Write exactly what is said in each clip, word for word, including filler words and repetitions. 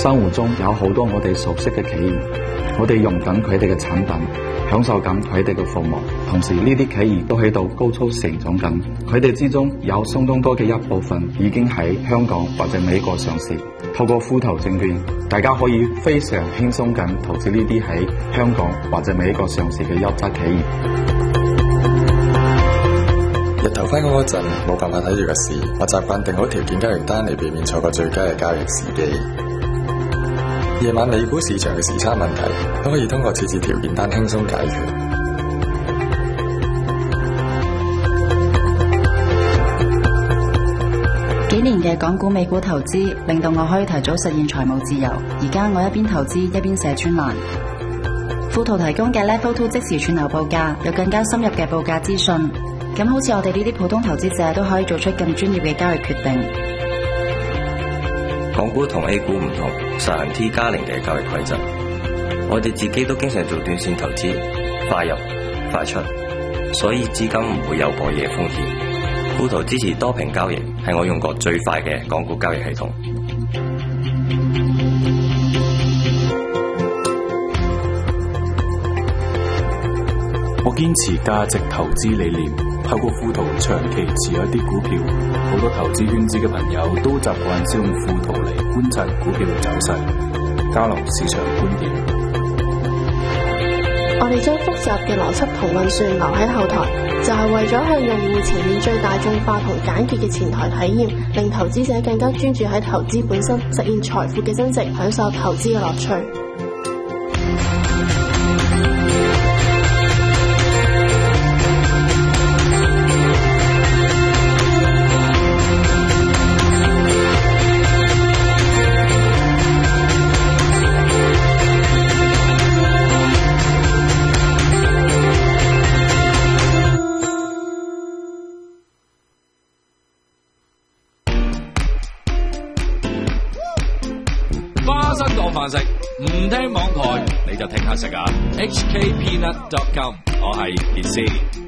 生活中有好多我哋熟悉嘅企業，我哋用緊佢哋嘅產品，享受緊佢哋嘅服務，同時呢啲企業都喺度高速成長緊，佢哋之中有相當多嘅一部分已經喺香港或者美國上市。透過富途證券，大家可以非常輕鬆咁投資呢啲喺香港或者美國上市嘅優質企業。 日頭翻工嗰陣冇辦法睇住個市，我習慣定好條件交易單嚟避免錯過最佳嘅交易時機。夜晚美股市場嘅時差問題都可以通過設置條件單輕鬆解決。 幾年嘅港股美股投資令到我可以提早實現財務自由。而家我一邊投資一邊寫專欄。富途提供嘅 Level Two 即時串流報價，有更加深入嘅報價資訊。咁好似我哋呢啲普通投資者都可以做出更專業嘅交易決定。 港股同 A 股唔同，實行 T 加零嘅交易規則。我哋自己都經常做短線投資，快入快出，所以資金唔會有過夜風險。富途支持多屏交易，係我用過最快嘅港股交易系統。 我堅持價值投資理念，透過富途長期持有一啲股票。好多投資圈子嘅朋友都習慣使用富途嚟觀察股票嘅走勢，交流市場觀點。 我哋將複雜嘅邏輯同運算留喺後台，就係為咗向用戶呈現最大眾化同簡潔嘅前台體驗，令投資者更加專注喺投資本身，實現財富嘅增值，享受投資嘅樂趣。 食唔聽網台你就聽下食啊 H K Peanut dot com 我係傑斯。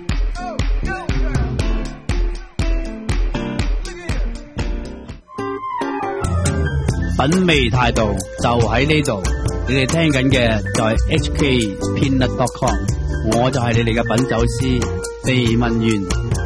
品味態度就喺呢度，你哋聽緊嘅就係 H K Peanut dot com， 我就係你哋嘅品酒師肥文員。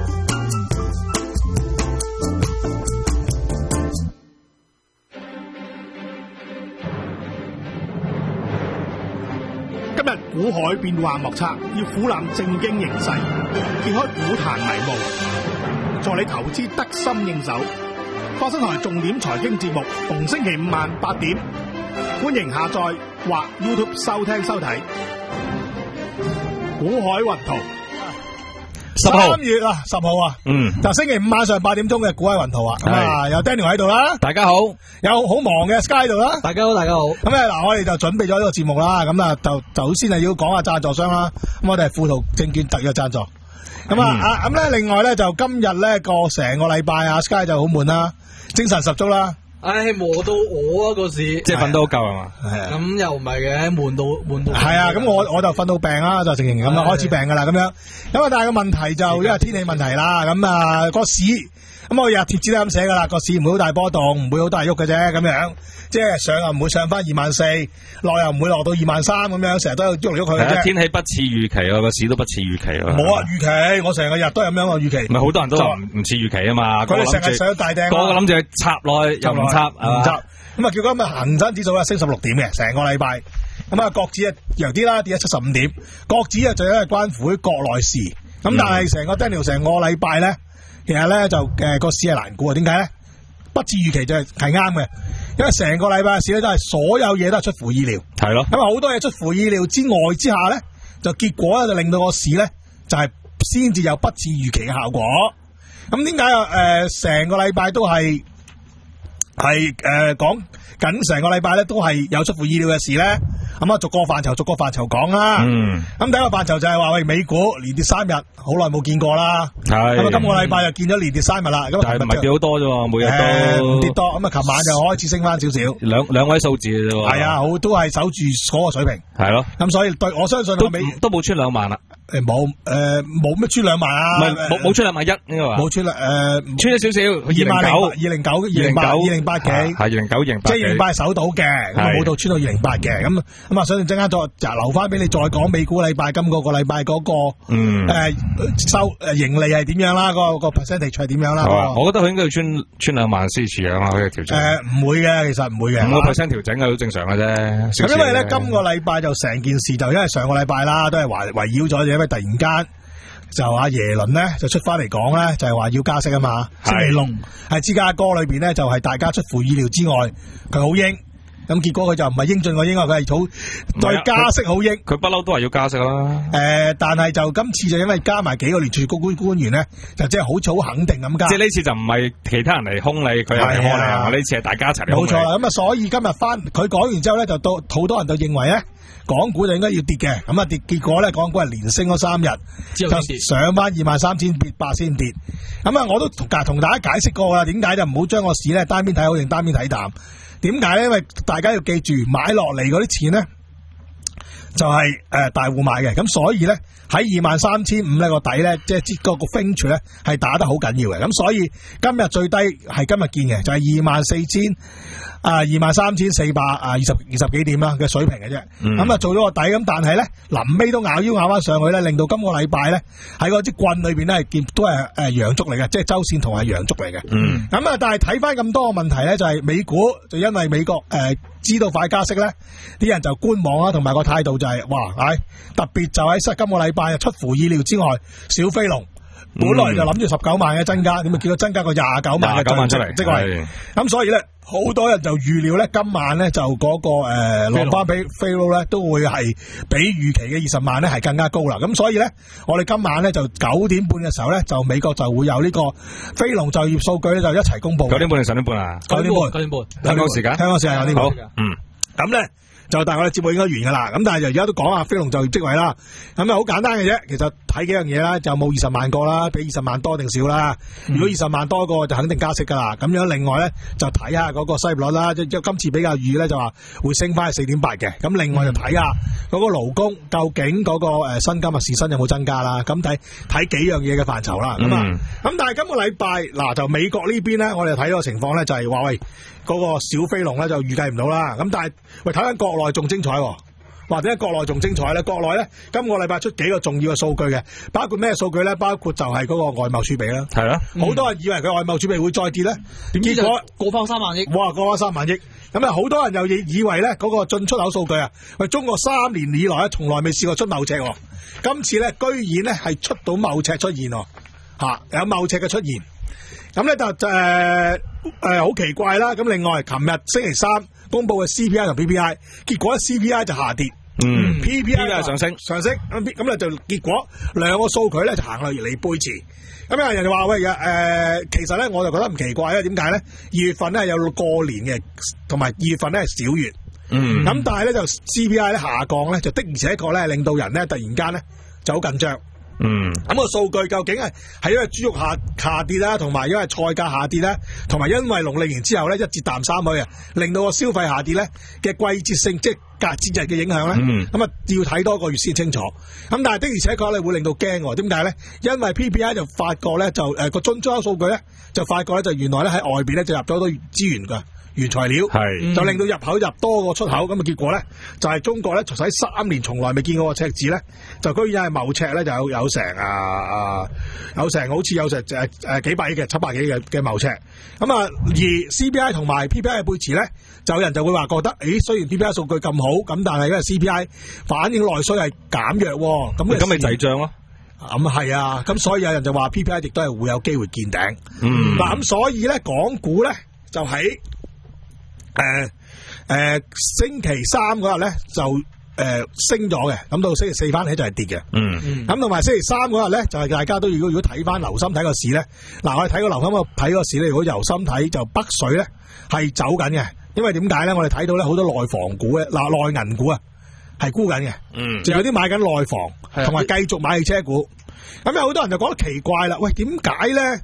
股海變幻莫測，要俯瞰正經形勢，揭開股壇迷霧，助你投資得心應手。花生台重點財經節目，逢星期五晚八點，歡迎下載或 YouTube 收聽收睇。股海雲圖，十號三月啊，十號啊，嗯，就星期五晚上八點鐘嘅股海雲圖啊，咁啊有 Daniel 喺度啦， 大家好， 有好忙嘅 Sky 喺度啦， 大家好，大家好。 咁咧嗱，我哋就準備咗呢個節目啦，咁啊就就先係要講下贊助商啦。咁我哋係富途證券特約贊助。咁、嗯、啊，咁咧另外咧就今日咧個成個禮拜啊 ，Sky 就好悶啦，精神十足啦。 唉，磨到我啊個市， 即係瞓到好夠係嘛？ 係啊，咁又唔係嘅，悶到悶到。 係啊，咁我我就瞓到病啦，就成形咁啦，開始病噶啦，咁樣。咁啊，但係個問題就因為天氣問題啦，咁啊個市，咁我日貼紙都咁寫噶啦，個市唔會好大波動，唔會好大喐嘅啫，咁樣。即係上又唔會上翻二萬四，落又唔會落到二萬三咁樣，成日都喐嚟喐去嘅啫。 天氣不似預期啊，個市都不似預期啊。冇啊，預期我成個日都係咁樣個預期。 唔係好多人都話唔似預期啊嘛。 佢哋成日上大頂， 個個諗住插落去又唔插，唔插。咁啊，叫今日恒生指數咧升十六點嘅，成個禮拜。咁啊，國指啊弱啲啦，跌咗七十五點。國指啊，最緊係關乎於國內事。咁、嗯、但係成個 Daniel 成個禮拜咧，其實咧就誒個、呃、市係難估啊。點解咧？不似預期就係係啱嘅。因為成個禮拜嘅市咧都係所有嘢都係出乎意料，係咯。咁啊好多嘢出乎意料之外之下咧，就結果咧就令到個市咧就係先至有不似預期嘅效果。咁點解啊？誒、呃，成個禮拜都係係誒講緊成個禮拜咧都係有出乎意料嘅事咧。咁啊，逐個範疇逐個範疇講啦。嗯。咁第一個範疇就係話喂，美股連跌三日，好耐冇見過啦。係。咁啊，今個禮拜就見咗連跌三日啦。咁但係唔係跌好多啫，每日都唔跌多。咁啊，琴晚就開始升翻少少。 兩兩位數字嘅啫。 係啊，好都係守住嗰個水平。係咯。咁所以對我相信都都冇出兩萬啦。 誒冇誒冇咩穿兩萬啊， 唔係冇冇穿兩萬一應該話， 冇穿啦誒穿咗少少， 二萬零二零九二零八二零八幾， 係二零九二零八， 即係二零八守到嘅，咁冇到穿到二零八嘅，咁咁啊，所以陣間再留翻俾你再講美股禮拜今個個禮拜嗰個嗯誒收誒盈利係點樣啦，個個 percentage 係點樣啦？ 我覺得佢應該要穿穿兩萬先似樣啊，佢嘅調整誒唔會嘅，其實唔會嘅， 五個 percent 調整係好正常嘅啫。 咁因為咧今個禮拜就成件事就因為上個禮拜啦，都係圍圍繞咗，因為突然間就阿耶倫咧就出翻嚟講咧，就係話要加息啊嘛。星期六喺芝加哥裏邊咧，就係大家出乎意料之外，佢好鷹。咁結果佢就唔係英俊個鷹啊，佢係好對加息好鷹。 佢不嬲都係要加息啦。 誒、呃，但係就今次就因為加埋幾個聯儲局高官官員咧，就即係好似好肯定咁加。 即係呢次就唔係其他人嚟兇你，佢係兇你啊！呢次係大家一齊嚟兇你。 冇錯啦，咁啊，所以今日翻佢講完之後咧，就到好多人就認為咧，港股就應該要跌嘅。咁啊跌，結果咧，港股係連升咗三日，就上翻二萬三千八先跌。咁啊，我都同同大家解釋過啦，點解就唔好將個市咧單邊睇好定單邊睇淡。點解咧？因為大家要記住，買落嚟嗰啲錢咧，就係、是、誒、呃、大戶買嘅，咁所以咧喺二萬三千五呢個底咧，即係即嗰個 range 咧係打得好緊要嘅，咁所以今日最低係今日見嘅，就係二萬四千啊二萬三千四百啊二十二十幾點啦嘅水平嘅啫，咁、嗯、啊做咗個底，咁但係咧臨尾都咬腰咬翻上去咧，令到今個禮拜咧喺嗰支棍裏邊咧係見都係誒陽燭嚟嘅，即係周線圖係陽燭嚟嘅，咁、嗯、啊但係睇翻咁多個問題咧，就係、是、美股就因為美國誒。呃知道快加息咧，啲人就觀望啦，同埋個態度就係、是，哇，唉，特別就喺今個禮拜出乎意料之外，小飛龍、嗯、本來就諗住十九萬嘅增加，點解見到增加個廿九萬嘅就職職位，咁所以咧，好多人就預料咧，今晚咧就嗰、那個誒落翻俾飛龍咧，都會係比預期嘅二十萬咧係更加高啦。咁所以咧，我哋今晚咧就九點半嘅時候咧，就美國就會有呢個飛龍就業數據咧，就一齊公布。 九點半定十點半啊？ 九點半， 九點半， 香港時間， 香港時間有呢個。 嗯， 咁咧。就但係我哋節目應該完噶啦，咁但係就而家都講下飛龍就業職位啦，咁啊好簡單嘅啫，其實睇幾樣嘢啦，就冇二十萬個啦，比二十萬多定少啦。嗯、如果二十萬多個就肯定加息噶啦，咁樣另外咧就睇下嗰個失業率啦，即係今次比較預咧就話會升翻去四點八嘅，咁另外就睇下嗰個勞工究竟嗰個誒薪金啊時薪有冇增加啦，咁睇睇幾樣嘢嘅範疇啦，咁啊咁但係今個禮拜嗱就美國呢邊咧，我哋睇到個情況咧就係話喂嗰、嗰個小飛龍咧就預計唔到啦，咁但係喂睇緊國內仲精彩，或者國內仲精彩咧。國內咧今個禮拜出幾個重要嘅數據嘅，包括咩數據咧？包括就係嗰個外貿儲備啦。係啊，好多人以為佢外貿儲備會再跌咧，點知果過翻三萬億。 哇，過翻三萬億。咁啊，好多人又以以為咧嗰個進出口數據啊，喂，中國三年以來咧從來未試過出貿赤，今次咧居然咧係出到貿赤出現，吓、啊、有貿赤嘅出現。咁咧就誒誒好奇怪啦。咁另外，琴日星期三公布嘅 C P I 同 P P I， 結果 C P I 就下跌，嗯 ，P P I 就上升上升。咁咁咧就結果兩個數據咧就行落嚟背馳。咁有人就話喂誒、呃，其實咧我就覺得唔奇怪咧，點解咧？二月份咧有過年嘅，同埋二月份咧係小月，嗯，咁但係咧就 C P I 咧下降咧，就的而且確咧令到人咧突然間咧就好緊張。嗯，咁、那個數據究竟係係因為豬肉下下跌啦，同埋因為菜價下跌啦，同埋因為農曆年之後咧一節淡三去啊，令到個消費下跌咧嘅季節性即係隔節日嘅影響咧，咁啊、嗯、要睇多個月先清楚。咁但係的而且確咧會令到驚，點解咧？因為 P P I 就發覺咧就誒個進出口數據咧就發覺咧就原來咧喺外邊咧就入咗好多資源噶。原材料係就令到入口入多過出口，咁啊結果咧就係、是、中國咧使三年從來未見過個赤字咧，就居然係貿赤咧就有有成啊啊有成好似有成誒誒幾百億嘅七百幾嘅嘅貿赤，咁啊而 C P I 同埋 P P I 嘅背馳咧，就有人就會話覺得，誒雖然 P P I 數據咁好，咁但係因為 C P I 反映內需係減弱，咁咁咪滯脹咯。咁係啊，咁所以有人就話 P P I 亦都係會有機會見頂。嗯，嗱咁所以咧港股咧就喺誒誒、呃呃，星期三嗰日咧就誒、呃、升咗嘅，咁到星期四翻起就係跌嘅。嗯，咁同埋星期三嗰日咧就係、是、大家都如果如果睇翻留心睇個市咧，嗱我哋睇個留心個睇個市咧，如果留心睇就北水咧係走緊嘅，因為點解咧？我哋睇到咧好多內房股嘅嗱內銀股啊係沽緊嘅，嗯，就有啲買緊內房，同埋繼續買汽車股。咁有好多人就覺得奇怪啦，喂點解咧？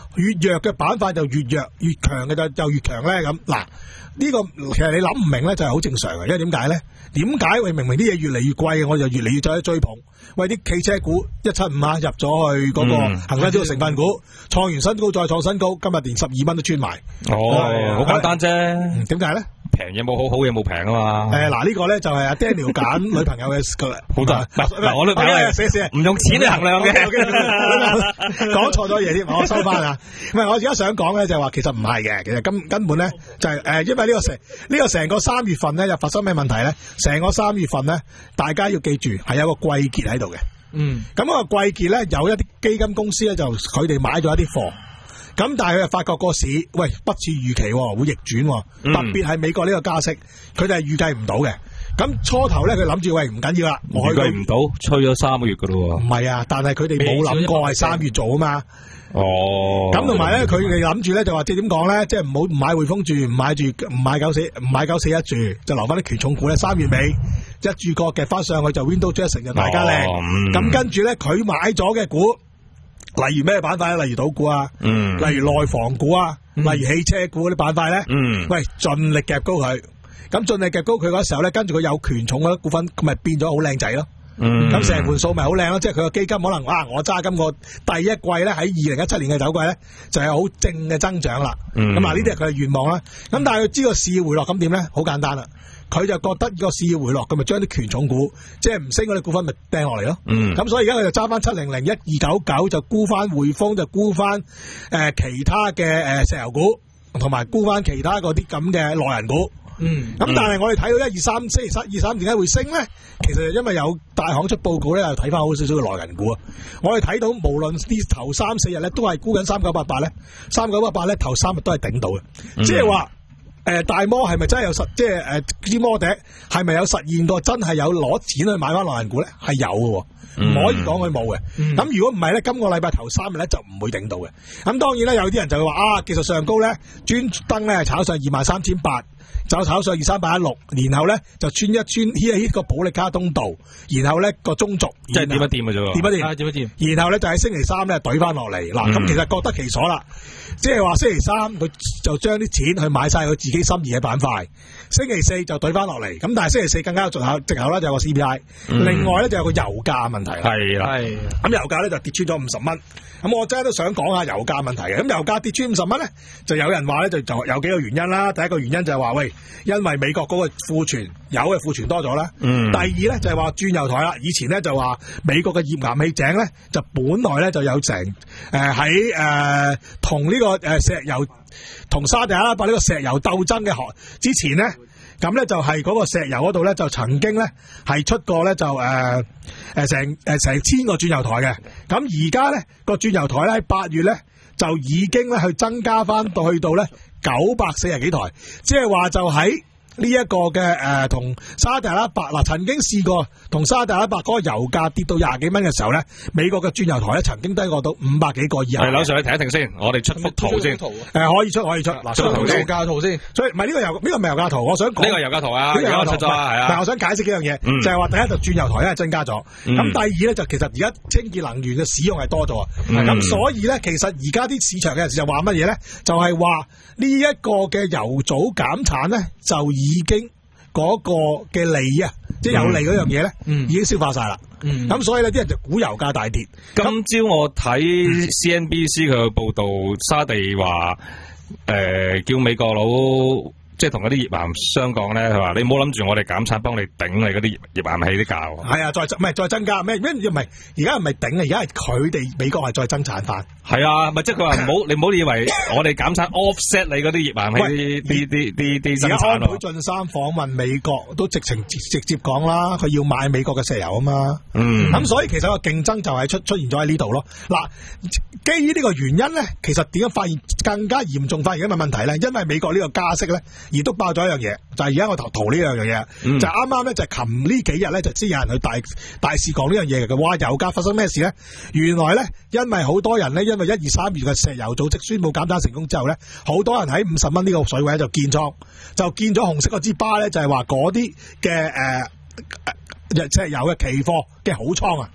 越弱嘅板塊就越弱，越強嘅就就越強咧。咁嗱，呢個其實你諗唔明咧，就係好正常嘅，因為點解咧？點解喂明明啲嘢越嚟越貴，我就越嚟越走去追捧？喂，啲汽車股一七五啊，入咗去嗰個恒生指數成分股，創完新高再創新高，今日連十二蚊都穿埋。 哦，好簡單啫。 點解咧？ 平嘢冇好，好嘢冇平啊嘛。 誒，嗱呢個咧就係阿 Daniel 揀女朋友嘅個好多。嗱，我女朋友係唔用錢嚟衡量嘅。 講錯咗嘢添，我收翻啊。唔係，我而家想講咧就係話，其實唔係嘅，其實根根本咧就係誒，因為呢個成呢個成個三月份咧又發生咩問題咧？成個三月份咧，大家要記住係有個季結喺度嘅。嗯。咁個季結咧，有一啲基金公司咧就佢哋買咗一啲貨。咁但係佢又發覺個市喂不似預期會逆轉，嗯、特別係美國呢個加息，佢哋係預計唔到嘅。咁初頭咧佢諗住喂唔緊要啦， 預計唔到，吹咗三個月噶咯。 唔係啊，但係佢哋冇諗過係三月做啊嘛。哦。咁同埋咧，佢哋諗住咧就話即係點講咧，即係唔好唔買匯豐住，唔買住唔買九四唔買九四一住，就留翻啲權重股咧。三月尾一注角夾翻上去就 Windows Jackson 就大家靚。咁、嗯、跟住咧佢買咗嘅股。例如咩板塊咧？例如賭股啊，嗯、例如內房股啊，嗯、例如汽車股嗰啲板塊咧，嗯、喂，盡力夾高佢。咁盡力夾高佢嗰時候咧，跟住佢有權重嗰啲股份，咁咪變咗好靚仔咯。咁成盤數咪好靚咯，即係佢個基金可能哇，我揸今個第一季咧喺二零一七年嘅首季咧，就係好正嘅增長啦。咁啊、嗯，呢啲係佢嘅願望啦。咁但係佢知個市回落，咁點咧？好簡單啦。佢就覺得個市要回落，咁咪將啲權重股，即係唔升嗰啲股份，咪掟落嚟咯。咁、嗯、所以而家佢就揸翻七零零一二九九，就沽翻匯豐，就沽翻誒其他嘅誒石油股，同埋沽翻其他嗰啲咁嘅內銀股。嗯，咁但係我哋睇到一二三星期三二三點解會升咧？其實因為有大行出報告咧，又睇翻好少少嘅內銀股啊。我哋睇到無論啲頭三四日咧，都係沽緊三九八八咧，三九八八咧頭三日都係頂到嘅，即係話。誒、呃，大摩係咪真係有實，即係誒啲摩笛係咪有實現過真係有攞錢去買翻內銀股咧？係有嘅，唔、嗯、可以講佢冇嘅。咁、嗯、如果唔係咧，今個禮拜頭三日咧就唔會頂到嘅。咁當然啦，有啲人就會話啊，技術上高咧，專登咧炒上二萬三千八，就炒上二三八一六，然後咧就穿一穿呢呢個保力加通道，然後咧個中軸， 即係點一點嘅啫， 點一點，點一點，然後咧就喺星期三咧懟翻落嚟。嗱，咁、嗯、其實覺得其所啦。即係話星期三佢就將啲錢去買晒佢自己心儀嘅板塊，星期四就懟翻落嚟。咁但係星期四更加有藉口，藉口啦就有個 C P I，、嗯、另外咧就有個油價問題。係啦，咁油價咧就跌穿咗五十蚊。咁我真係都想講下油價問題嘅。咁油價跌穿五十蚊咧，就有人話咧就就有幾個原因啦。第一個原因就係話喂，因為美國嗰個庫存油嘅庫存多咗啦。嗯、第二咧就係話轉油台啦。以前咧就話美國嘅頁岩氣井咧就本來咧就有成誒喺誒同呢個誒石油同沙特阿拉伯呢個石油鬥爭嘅學之前咧，咁咧就係嗰個石油嗰度咧就曾經咧係出過咧就誒誒成誒成千個轉油台嘅。咁而家咧個轉油台咧喺八月咧就已經咧去增加翻到去到咧九百四十幾台，即係話就喺呢一個嘅誒同沙特阿拉伯嗱，曾經試過同沙特阿拉伯嗰個油價跌到廿幾蚊嘅時候咧，美國嘅轉油台咧曾經低過到五百幾個以下。 係，樓上去停一停先，我哋出幅圖先。誒， 可以出可以出。嗱，出圖先。油價圖先。所以唔係呢個油呢個唔係油價圖，我想講呢個油價圖啊，呢個油價圖係啊。 但係我想解釋幾樣嘢，就係話第一就轉油台咧係增加咗，咁第二咧就其實而家清潔能源嘅使用係多咗，咁所以咧其實而家啲市場嘅人士就話乜嘢咧？就係話呢一個嘅油組減產咧就已經嗰個嘅利啊，即係有利嗰樣嘢咧，嗯、已經消化晒啦。咁、嗯、所以咧，啲人就估油價大跌。 今朝我睇 C N B C 佢嘅報道，沙地話誒、呃、叫美國佬。即係同嗰啲頁岩商講咧，佢話你唔好諗住我哋減產幫你頂你嗰啲頁岩氣啲價喎。係啊，再唔係再增加咩咩？唔係而家唔係頂啊，而家係佢哋美國係再增產翻。 係啊，咪即係佢話唔好，你唔好以為我哋減產 offset 你嗰啲頁岩氣啲啲啲啲生產咯。而家安倍晉三訪問美國都直情直接講啦，佢要買美國嘅石油啊嘛。嗯。咁所以其實個競爭就係出出現咗喺呢度咯。嗱，基於呢個原因咧，其實點樣發現更加嚴重發現一個問題咧？因為美國呢個加息咧。而都爆咗一樣嘢，就係而家我圖圖呢樣嘢，嗯、就啱啱咧就係琴呢幾日咧就知有人去大大肆講呢樣嘢嘅。哇，油價發生咩事咧？原來咧，因為好多人咧，因為一二三月嘅石油組織宣布減產成功之後咧，好多人喺五十蚊呢個水位就建倉，就建咗紅色嗰支巴咧，就係話嗰啲嘅誒石油嘅期貨嘅好倉啊。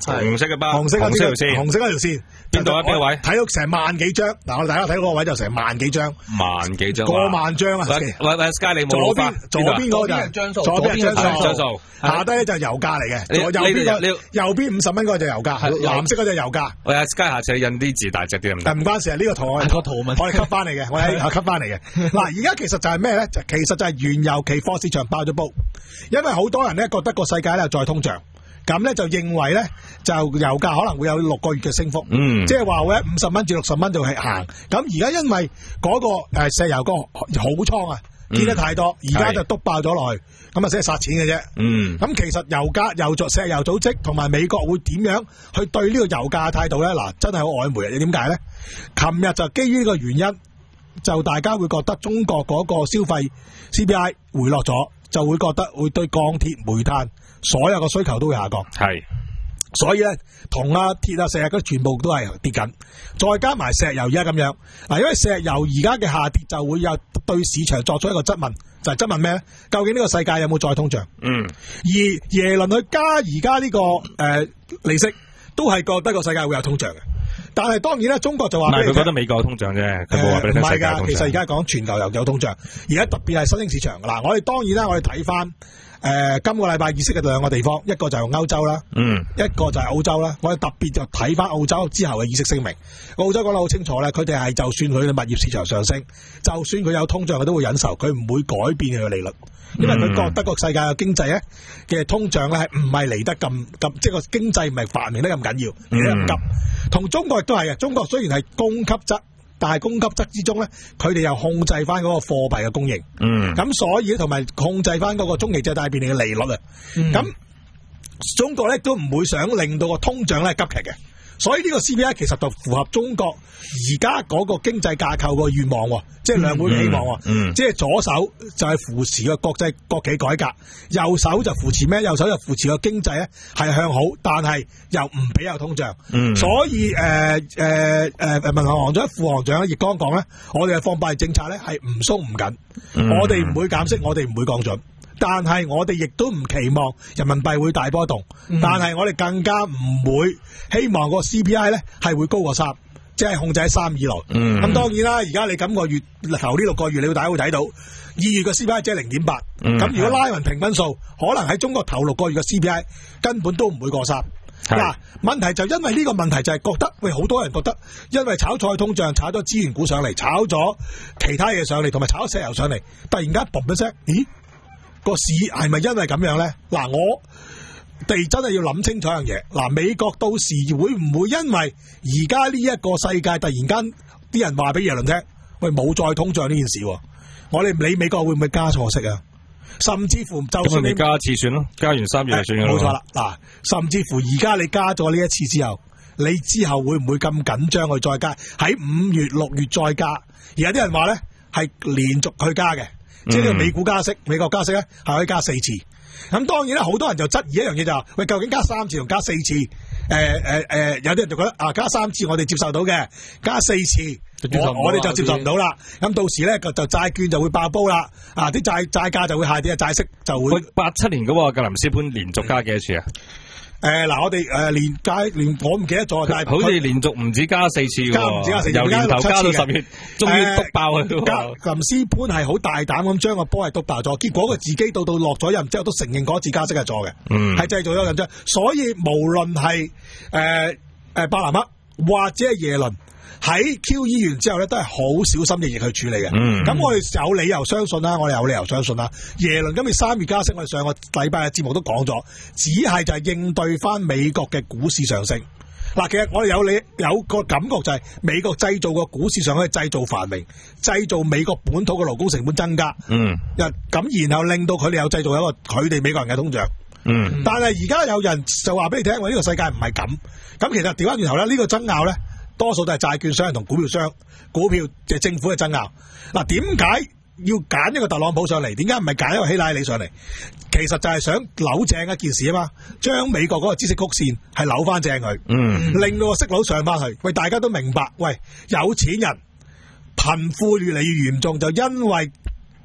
紅色嘅包， 紅色嗰條線， 紅色嗰條線， 邊度啊？邊個位？ 睇到成萬幾張，嗱，我哋大家睇嗰個位就成萬幾張， 萬幾張， 過萬張啊！ 喂喂喂 ，Sky 你冇左邊左邊嗰個就係張數， 左邊係張數， 下低咧就係油價嚟嘅，右邊個右邊五十蚊嗰個就油價，藍色嗰隻油價。 喂，Sky 下次你印啲字大隻啲唔得？ 但唔關事啊，呢個圖我個圖文我哋吸翻嚟嘅，我係吸翻嚟嘅。嗱，而家其實就係咩咧？就其實就係原油期貨市場爆咗煲，因為好多人咧覺得個世界咧再通脹。咁咧就認為咧就油價可能會有六個月嘅升幅，嗯，即係話會喺五十蚊至六十蚊就係行。咁而家因為嗰個誒石油個好倉啊，見得太多，而家就督爆咗落去，咁啊先係殺錢嘅啫。嗯，咁其實油價、油組、石油組織同埋美國會點樣去對呢個油價嘅態度咧？嗱，真係好曖昧啊！點解咧？琴日就基於呢個原因，就大家會覺得中國嗰個消費 C P I 回落咗，就會覺得會對鋼鐵、煤炭所有嘅需求都會下降。係，所以咧，銅啊、鐵啊、石油嗰啲全部都係跌緊，再加埋石油而家咁樣嗱，因為石油而家嘅下跌就會有對市場作出一個質問，就係、是、質問咩咧？究竟呢個世界有冇再通脹？嗯，而耶倫去加而家呢個誒、呃、利息，都係覺得個世界會有通脹嘅。但係當然咧，中國就話唔係佢覺得美國有通脹啫，佢冇話俾你聽世界通脹。其實而家講全球又有通脹，而家特別係新興市場嗱，我哋當然啦，我哋睇翻。誒、呃，今個禮拜議息嘅兩個地方，一個就係歐洲啦，嗯，一個就係澳洲啦。我哋特別就睇翻澳洲之後嘅議息聲明。澳洲講得好清楚咧，佢哋係就算佢嘅物業市場上升，就算佢有通脹，佢都會忍受，佢唔會改變佢嘅利率，因為佢覺得個世界嘅經濟咧嘅通脹咧係唔係嚟得咁咁，即係個經濟唔係繁榮得咁緊要，嚟得咁急。同中國亦都係嘅，中國雖然係供給側。但係供給側之中咧，佢哋又控制翻嗰個貨幣嘅供應，嗯，咁所以同埋控制翻嗰個中期借貸便利嘅利率啊，咁、嗯、中國咧都唔會想令到個通脹咧急劇嘅，所以呢個 C P I 其實就符合中國而家嗰個經濟架構個願望，即係兩會嘅希望，嗯嗯、即係左手就係扶持個國際國企改革，右手就扶持咩？右手就扶持個經濟咧係向好，但係又唔俾有通脹，嗯、所以誒誒誒，民航行長、副行長亦剛講咧，我哋嘅貨幣政策咧係唔鬆唔緊，嗯、我哋唔會減息，我哋唔會降準。但係我哋亦都唔期望人民幣會大波動，嗯、但係我哋更加唔會希望個 C P I 咧係會高過三，即係控制喺三以內。咁、嗯、當然啦，而家你今個月頭呢六個月，你大家會睇到二月嘅 C P I 即係零點八，咁如果拉勻平均數，可能喺中國頭六個月嘅 C P I 根本都唔會過三。嗱，問題就因為呢個問題就係覺得，喂，好多人覺得，因為炒菜通脹，炒咗資源股上嚟，炒咗其他嘢上嚟，同埋炒咗石油上嚟，突然間嘣一聲，咦？個市係咪因為咁樣咧？嗱，我哋真係要諗清楚一樣嘢。嗱，美國到時會唔會因為而家呢一個世界突然間啲人話俾耶倫聽，喂，冇再通脹呢件事，我哋唔理美國會唔會加錯息啊？甚至乎就算你加一次算咯，加完三月就算啦。冇錯啦，嗱，甚至乎而家你加咗呢一次之後，你之後會唔會咁緊張去再加？喺五月、六月再加？而家啲人話咧係連續去加嘅。即係呢個美股加息，美國加息咧係可以加四次。咁當然咧，好多人就質疑一樣嘢就係、是，喂，究竟加三次同加四次？誒誒誒，有啲人就覺得啊，加三次我哋接受到嘅，加四次我我哋就接受唔到啦。咁到時咧就就債券就會爆煲啦，啊啲債債價就會下跌，債息就會。八七年嗰個格林斯潘連續加幾多次啊？誒，嗱，我哋誒連加連我唔記得咗，但係好似連續唔止加四次喎，加唔止加四次，由年頭加到十月，終於篤爆佢。格林斯潘係好大膽咁將個波係篤爆咗，結果佢自己到到落咗任之後都承認嗰次加息係錯嘅，嗯，係製造咗緊張。所以無論係誒誒伯南克或者係耶倫喺 Q E 完之後咧，都係好小心翼翼去處理嘅。咁、嗯、我哋有理由相信啦，我哋有理由相信啦。耶倫今年三月加息，我哋上個禮拜嘅節目都講咗，只係就係應對翻美國嘅股市上升。嗱，其實我哋有理有個感覺就係美國製造個股市上可以製造繁榮，製造美國本土嘅勞工成本增加。嗯，咁然後令到佢哋有製造一個佢哋美國人嘅通脹。嗯，但係而家有人就話俾你聽，我、這、呢個世界唔係咁。咁其實調翻轉頭咧，呢、這個爭拗咧。多數都係債券商同股票商、股票即係政府嘅爭拗。嗱，點解要揀一個特朗普上嚟？點解唔係揀一個希拉里上嚟？其實就係想扭正一件事啊嘛，將美國嗰個孳息曲線係扭翻正佢，嗯，令到個息率上翻去。喂，大家都明白，喂，有錢人貧富越嚟越嚴重，就因為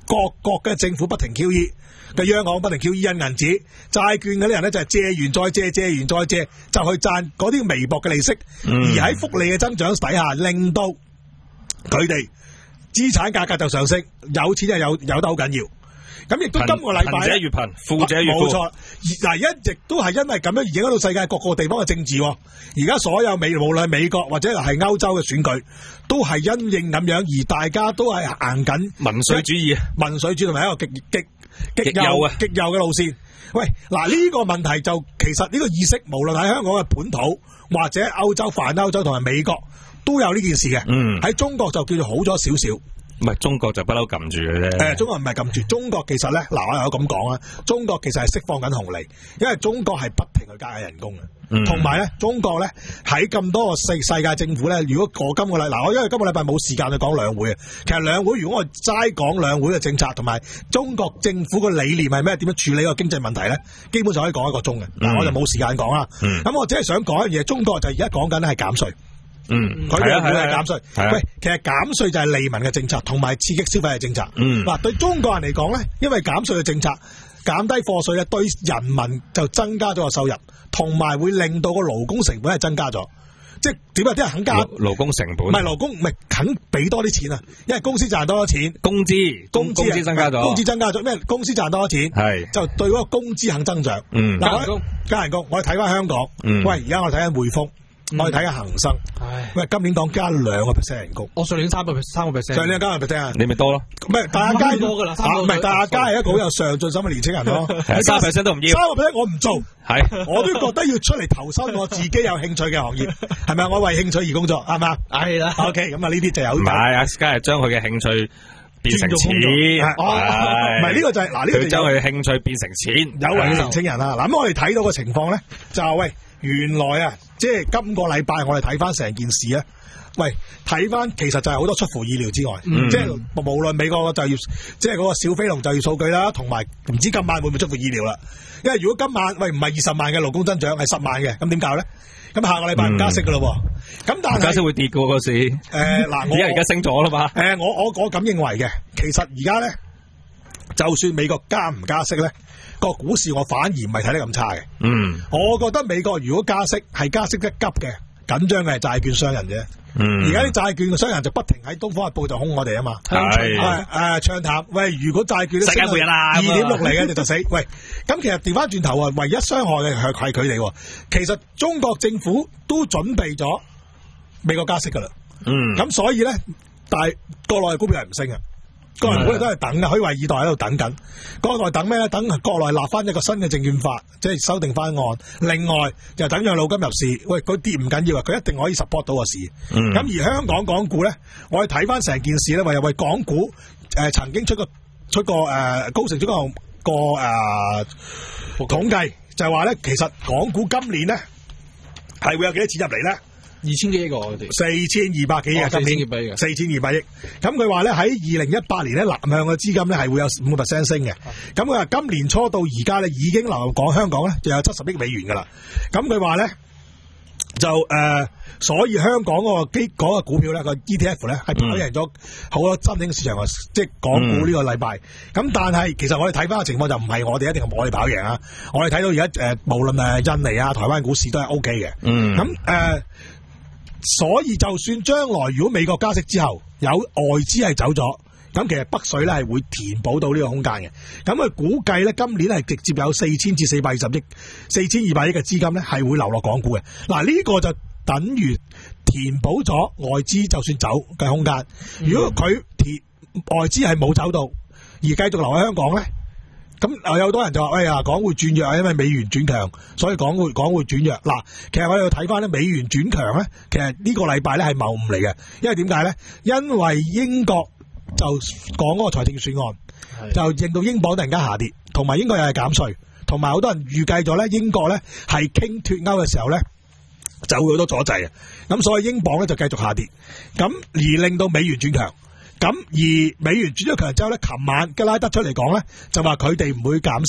各國嘅政府不停 Q E 嘅央行不停 Q E 印銀紙，債券嗰啲人咧就係借完再借，借完再借，就去賺嗰啲微薄嘅利息， 嗯、 而喺福利嘅增長底下，令到佢哋資產價格就上升，有錢就有有得好緊要。咁亦都今個禮拜， 貧者越貧，富者越富。 冇錯，嗱一直都係因為咁樣而影響到世界各個地方嘅政治。而家所有美無論係美國或者係歐洲嘅選舉，都係因應咁樣，而大家都係行緊民粹主義、 民粹主義同埋一個極極極右啊極右嘅路線。喂，嗱呢個問題就其實呢個意識，無論喺香港嘅本土或者歐洲、泛歐洲同埋美國都有呢件事嘅。嗯，喺中國就叫做好咗少少。 唔係中國就不嬲撳住嘅啫。 誒，中國唔係撳住，中國其實咧，嗱我有咁講啊，中國其實係釋放緊紅利，因為中國係不停去加緊人工嘅，同埋咧，中國咧喺咁多個世世界政府咧，如果我今個禮嗱我因為今個禮拜冇時間去講兩會啊，其實兩會如果我齋講兩會嘅政策同埋中國政府嘅理念係咩，點樣處理個經濟問題咧，基本上可以講一個鐘嘅，嗱、嗯、我就冇時間講啦。咁、嗯、我只係想講一樣嘢，中國就而家講緊咧係減稅。嗯，佢哋會係減稅。喂，其實減稅就係利民嘅政策，同埋刺激消費嘅政策。嗯，嗱，對中國人嚟講咧，因為減稅嘅政策，減低課稅咧，對人民就增加咗個收入，同埋會令到個勞工成本係增加咗。即係點啊？啲人肯加勞工成本， 唔係勞工，唔係肯俾多啲錢啊！因為公司賺多咗錢， 工資工資工資增加咗， 工資增加咗，咩？公司賺多咗錢，係就對嗰個工資肯增長。嗯，加人工，加人工。我哋睇翻香港，嗯，喂，而家我睇緊匯豐。嗯、我哋睇下恒生，喂，今年講加兩個 percent 人工， 我上年三個三個 percent，上年加兩個 percent 啊， 你咪多咯， 唔係大家加多噶啦， 唔係大家係一個好有上進心嘅年青人咯， 三個 percent 都唔要， 三個 percent 我唔做，係，我都覺得要出嚟投身我自己有興趣嘅行業，係咪？我為興趣而工作，係嘛？係啦 ，OK，咁啊呢啲就有， 唔係阿 Sky 係將佢嘅興趣變成錢， 唔係呢個就係嗱呢個將佢嘅興趣變成錢， 有為年青人啊，嗱咁我哋睇到嘅情況咧，就係喂。原來啊，即係今個禮拜我哋睇翻成件事啊，喂，睇翻其實就係好多出乎意料之外，嗯、即係無論美國就業，即係嗰個小飛龍就業數據啦，同埋唔知今晚會唔會出乎意料啦？因為如果今晚喂唔係二十萬嘅勞工增長，係十萬嘅，咁點搞咧？咁下個禮拜唔加息噶咯，咁、嗯、但係加息會跌噶嗰時，誒嗱，我而家升咗啦嘛， 誒我我我咁認為嘅，其實而家咧，就算美國加唔加息咧。個股市我反而唔係睇得咁差嘅，嗯，我覺得美國如果加息係加息得急嘅，緊張嘅係債券商人啫，嗯，而家啲債券嘅商人就不停喺東方日報就兇我哋啊嘛，係誒唱淡，喂，如果債券世界末日啦，二點六嚟嘅你就死，喂，咁其實調翻轉頭啊，唯一傷害嘅係係佢哋，其實中國政府都準備咗美國加息噶啦，嗯，咁所以咧，但係國內嘅股票係唔升嘅。國內股都係等嘅，可以話二代喺度等緊。國內等咩咧？等國內立翻一個新嘅證券法，即係修訂翻案。另外就等養老金入市。喂，佢跌唔緊要啊，佢一定可以 support 到個市。咁、嗯、而香港港股咧，我哋睇翻成件事咧，話又為港股誒、呃、曾經出個出個誒、呃、高盛出個個誒、呃、統計，就係話咧，其實港股今年咧係會有幾多錢入嚟咧？ 二千幾億個我哋， 四千二百幾億，今年四千二百億。咁佢話咧喺二零一八年咧南向嘅資金咧係會有五個 percent 升嘅。咁佢話今年初到而家咧已經流入港香港咧就有七十億美元噶啦。咁佢話咧就誒、呃，所以香港嗰個基嗰個股票咧個 E T F 咧係跑贏咗好多新興市場嘅，即係港股呢個禮拜。咁、嗯、但係其實我哋睇翻嘅情況就唔係我哋一定係我哋跑贏啊。我哋睇到而家誒無論誒印尼啊、台灣股市都係 O K 嘅。嗯。咁誒。呃所以就算將來如果美國加息之後有外資係走咗，咁其實北水咧係會填補到呢個空間嘅。咁佢估計咧今年係直接有四千至四百二十億、四千二百億嘅資金咧係會流落港股嘅。嗱、這、呢個就等於填補咗外資就算走嘅空間。如果佢填外資係冇走到而繼續留喺香港咧？咁有好多人就話：哎呀，港匯轉弱啊，因為美元轉強，所以港匯港匯轉弱。嗱，其實我哋要睇翻咧，美元轉強咧，其實呢個禮拜咧係謬誤嚟嘅，因為點解咧？因為英國就講嗰個財政預算案，就令到英鎊突然間下跌，同埋英國又係減稅，同埋好多人預計咗咧，英國咧係傾脫歐嘅時候咧就會好多阻滯啊，咁所以英鎊咧就繼續下跌，咁而令到美元轉強。咁而美元轉咗強之後咧，琴晚吉拉德出嚟講咧，就話佢哋唔會減息，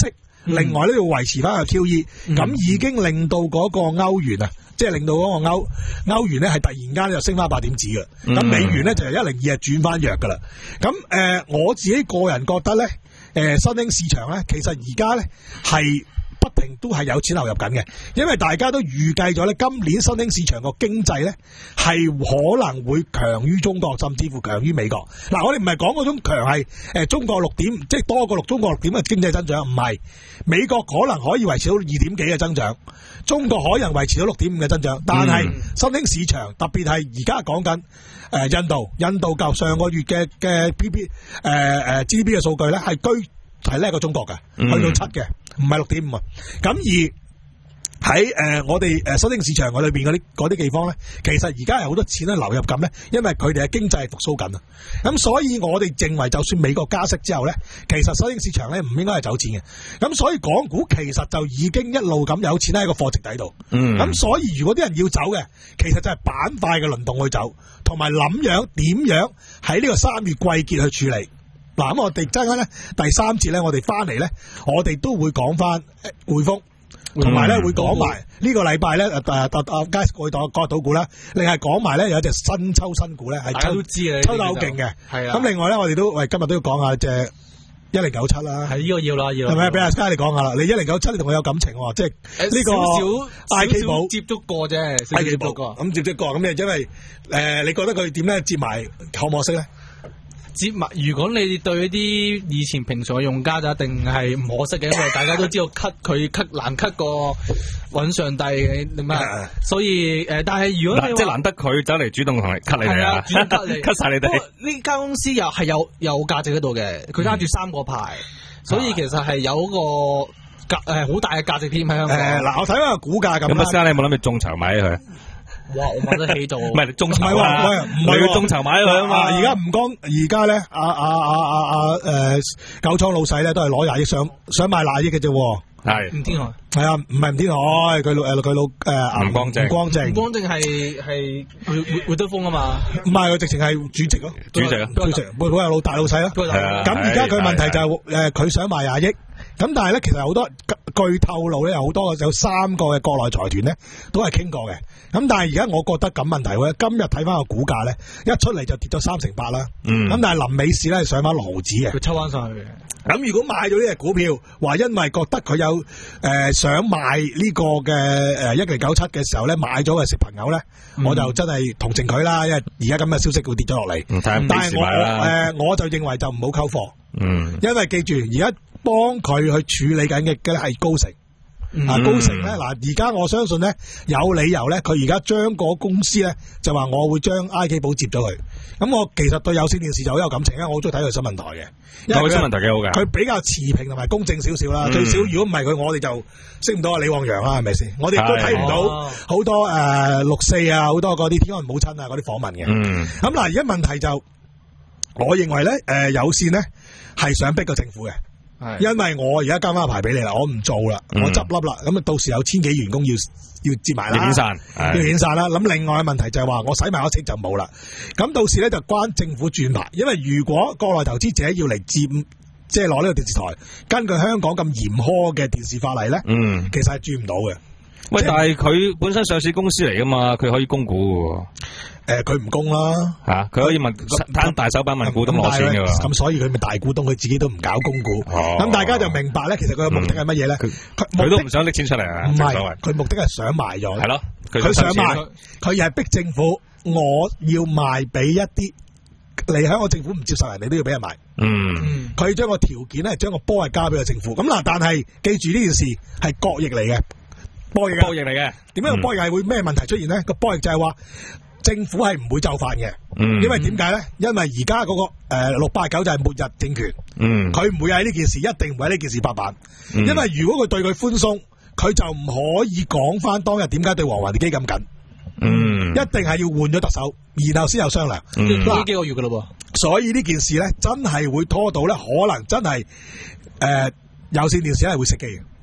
另外呢要維持翻個 Q E， 咁、嗯、已經令到嗰個歐元啊，即係令到嗰個歐歐元咧係突然間就升翻八點子嘅，咁、嗯、美元咧就由一零二係轉翻弱噶啦。咁誒、呃，我自己個人覺得咧，誒、呃、新興市場咧，其實而家咧係不停都係有錢流入緊嘅，因為大家都預計咗咧，今年新興市場個經濟咧係可能會強於中國，甚至乎強於美國。嗱，我哋唔係講嗰種強係誒中國六點，即係多過六中國六點嘅經濟增長，唔係美國可能可以維持到二點幾嘅增長，中國可能維持到六點五嘅增長，但係新興市場特別係而家講緊誒印度，印度較上個月嘅嘅 P P 誒誒 G D P 嘅數據咧係居係叻過中國嘅，去到七嘅。唔係六點五啊，咁而喺誒、呃、我哋誒新興市場嗰裏邊嗰啲嗰啲地方咧，其實而家係好多錢咧流入緊咧，因為佢哋嘅經濟係復甦緊啊，咁所以我哋認為就算美國加息之後咧，其實新興市場咧唔應該係走錢嘅，咁所以港股其實就已經一路咁有錢喺個貨值底度，咁、嗯、所以如果啲人要走嘅，其實就係板塊嘅輪動去走，同埋諗樣點樣喺呢個三月季結去處理。嗱，咁我哋陣間咧第三節咧，我哋翻嚟咧，我哋都會講翻匯豐，同埋咧會講埋呢個禮拜咧誒誒誒街過檔割到股啦，另係講埋咧有一隻新抽新股咧係抽都知嘅，抽得好勁嘅。係啊，咁另外咧我哋都喂今日都要講下隻一零九七啦，係呢個要啦要啦，係咪俾阿 Sky 你講下啦？你一零九七你同我有感情喎，即係呢個少 I K 寶接觸過啫 ，I K 寶咁接觸過，咁你因為誒你覺得佢點咧接埋可唔可惜咧？ 接埋，如果你對一啲以前平常嘅用家就一定係唔可惜嘅，因為大家都知道 cut 佢 cut 難 cut 過揾上帝點啊，所以誒、呃，但係如果你即係難得佢走嚟主動同你 cut 你哋啊 ，cut 晒你哋。 呢間公司又係有有價值喺度嘅，佢揸住三個牌，嗯、所以其實係有個價誒好大嘅價值添喺香港。誒嗱、 呃，我睇翻個股價咁。 咁啊，先你有冇諗住眾籌買佢？ 哇！我買得起到，唔係眾籌啊，唔係要眾籌買佢啊嘛。 而家唔講，而家咧，阿阿阿阿阿誒九倉老細咧都係攞廿億想想買廿億嘅啫。 係吳天海， 係啊，唔係吳天海，佢老誒佢老誒吳光正， 吳光正， 吳光正係係會會會德豐啊嘛。 唔係佢直情係主席咯， 主席啊， 主席，佢係老大老細咯。咁而家佢問題就係誒佢想賣廿億。咁但係咧，其實好多據透露咧，有好多有三個嘅國內財團咧，都係傾過嘅。咁但係而家我覺得咁問題咧，今日睇翻個股價咧，一出嚟就跌咗三成八啦。嗯。咁但係臨尾市咧係上翻六毫子嘅。 佢抽翻上去嘅。 咁如果買咗呢隻股票，話因為覺得佢有誒、呃、想買呢個嘅誒一零九七嘅時候咧，買咗嘅食朋友咧，嗯、我就真係同情佢啦。因為而家咁嘅消息會跌咗落嚟。嗯、但係我誒、呃、我就認為就唔好溝貨。嗯。因為記住而家。幫佢去處理緊嘅嘅係高盛，嗯、啊高盛咧嗱，而家我相信咧有理由咧，佢而家將個公司咧就話我會將 I K 寶接咗佢。咁我其實對有線電視就好有感情啊，我好中意睇佢新聞台嘅，因為佢新聞台幾好嘅，佢比較持平同埋公正少少啦。嗯、最少如果唔係佢，我哋就識唔到阿李旺陽啦，係咪先？我哋都睇唔到好多誒、呃、六四啊，好多嗰啲天安母親啊嗰啲訪問嘅。咁嗱、嗯，而家問題就，我認為咧誒、呃、有線咧係想逼個政府嘅。因為我而家交翻個牌俾你啦，我唔做啦，嗯、我執笠啦，咁啊到時有千幾員工要要接埋啦，要遣散，要遣散啦。咁另外嘅問題就係話我使埋嗰錢就冇啦，咁到時咧就關政府轉牌，因為如果國內投資者要嚟接，即係攞呢個電視台，根據香港咁嚴苛嘅電視法例咧，嗯，其實係轉唔到嘅。 喂，但係佢本身上市公司嚟噶嘛，佢可以供股嘅。 誒，佢唔供啦，吓佢、啊、可以問攤大手板問股東攞錢嘅，咁所以佢咪大股東，佢自己都唔搞供股。咁、哦、大家就明白咧，其實佢嘅目的係乜嘢咧？佢佢、嗯、都唔想拎錢出嚟啊！唔係，佢目的係想賣咗。係咯，佢想賣，佢又係逼政府，我要賣俾一啲嚟香港政府唔接受人哋都要俾人賣。嗯，佢將個條件咧，將個波係交俾個政府。咁嗱，但係記住呢件事係博弈嚟嘅，博弈博弈嚟嘅。點解個博弈係會咩問題出現咧？個博弈就係話。政府係唔會就範嘅，嗯、因為點解咧？因為而家嗰個誒六八九就係末日政權，佢唔、嗯、會喺呢件事，一定唔會喺呢件事拍板。嗯、因為如果佢對佢寬鬆，佢就唔可以講翻當日點解對黃華地基咁緊。嗯，一定係要換咗特首，然後先有商量。呢、嗯、幾個月噶咯噃，所以呢件事咧真係會拖到咧，可能真係誒、呃、有線電視係會熄機嘅。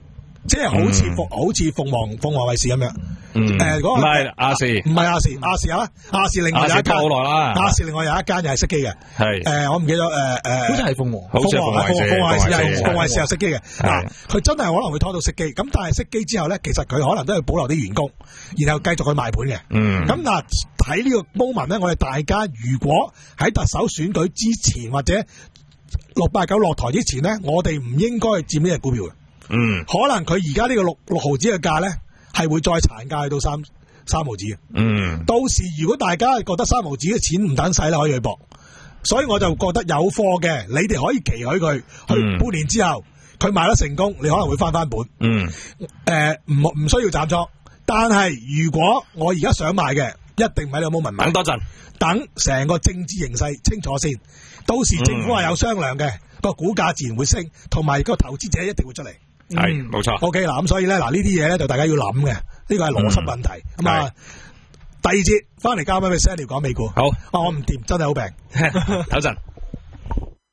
即係好似鳳好似鳳凰鳳凰衛視咁樣。 嗯， 誒嗰個唔係亞視， 唔係亞視，亞視啊，亞視另外有一間好耐啦， 亞視另外有一間又係熄機嘅。 係誒，我唔記得誒誒， 好似係鳳凰， 好似係鳳凰衛視， 鳳凰衛視係鳳凰衛視有熄機嘅。嗱，佢真係可能會拖到熄機，咁但係熄機之後咧，其實佢可能都係保留啲員工，然後繼續去賣盤嘅。 嗯， 咁嗱喺呢個 moment 咧，我哋大家如果喺特首選舉之前或者六八九落台之前咧，我哋唔應該佔呢隻股票嘅。 嗯， 可能佢而家呢個六六毫子嘅價咧，係會再殘價去到三三毫子嘅。 嗯， 到時如果大家覺得三毫子嘅錢唔等使啦，可以去搏。所以我就覺得有貨嘅，你哋可以期許佢，去半年之後佢賣得成功，你可能會翻翻本。 嗯， 誒唔唔需要斬倉，但係如果我而家想買嘅，一定唔喺呢個 moment 買。 等多陣， 等成個政治形勢清楚先，到時政府係有商量嘅，個、嗯、股價自然會升，同埋個投資者一定會出嚟。 係冇錯。 O K 嗱，咁所以咧嗱呢啲嘢咧就大家要諗嘅，呢個係邏輯問題。咁啊、嗯，第二節翻嚟交翻俾 Sandy 講美股。 好， 啊我唔掂，真係好病。 唞陣。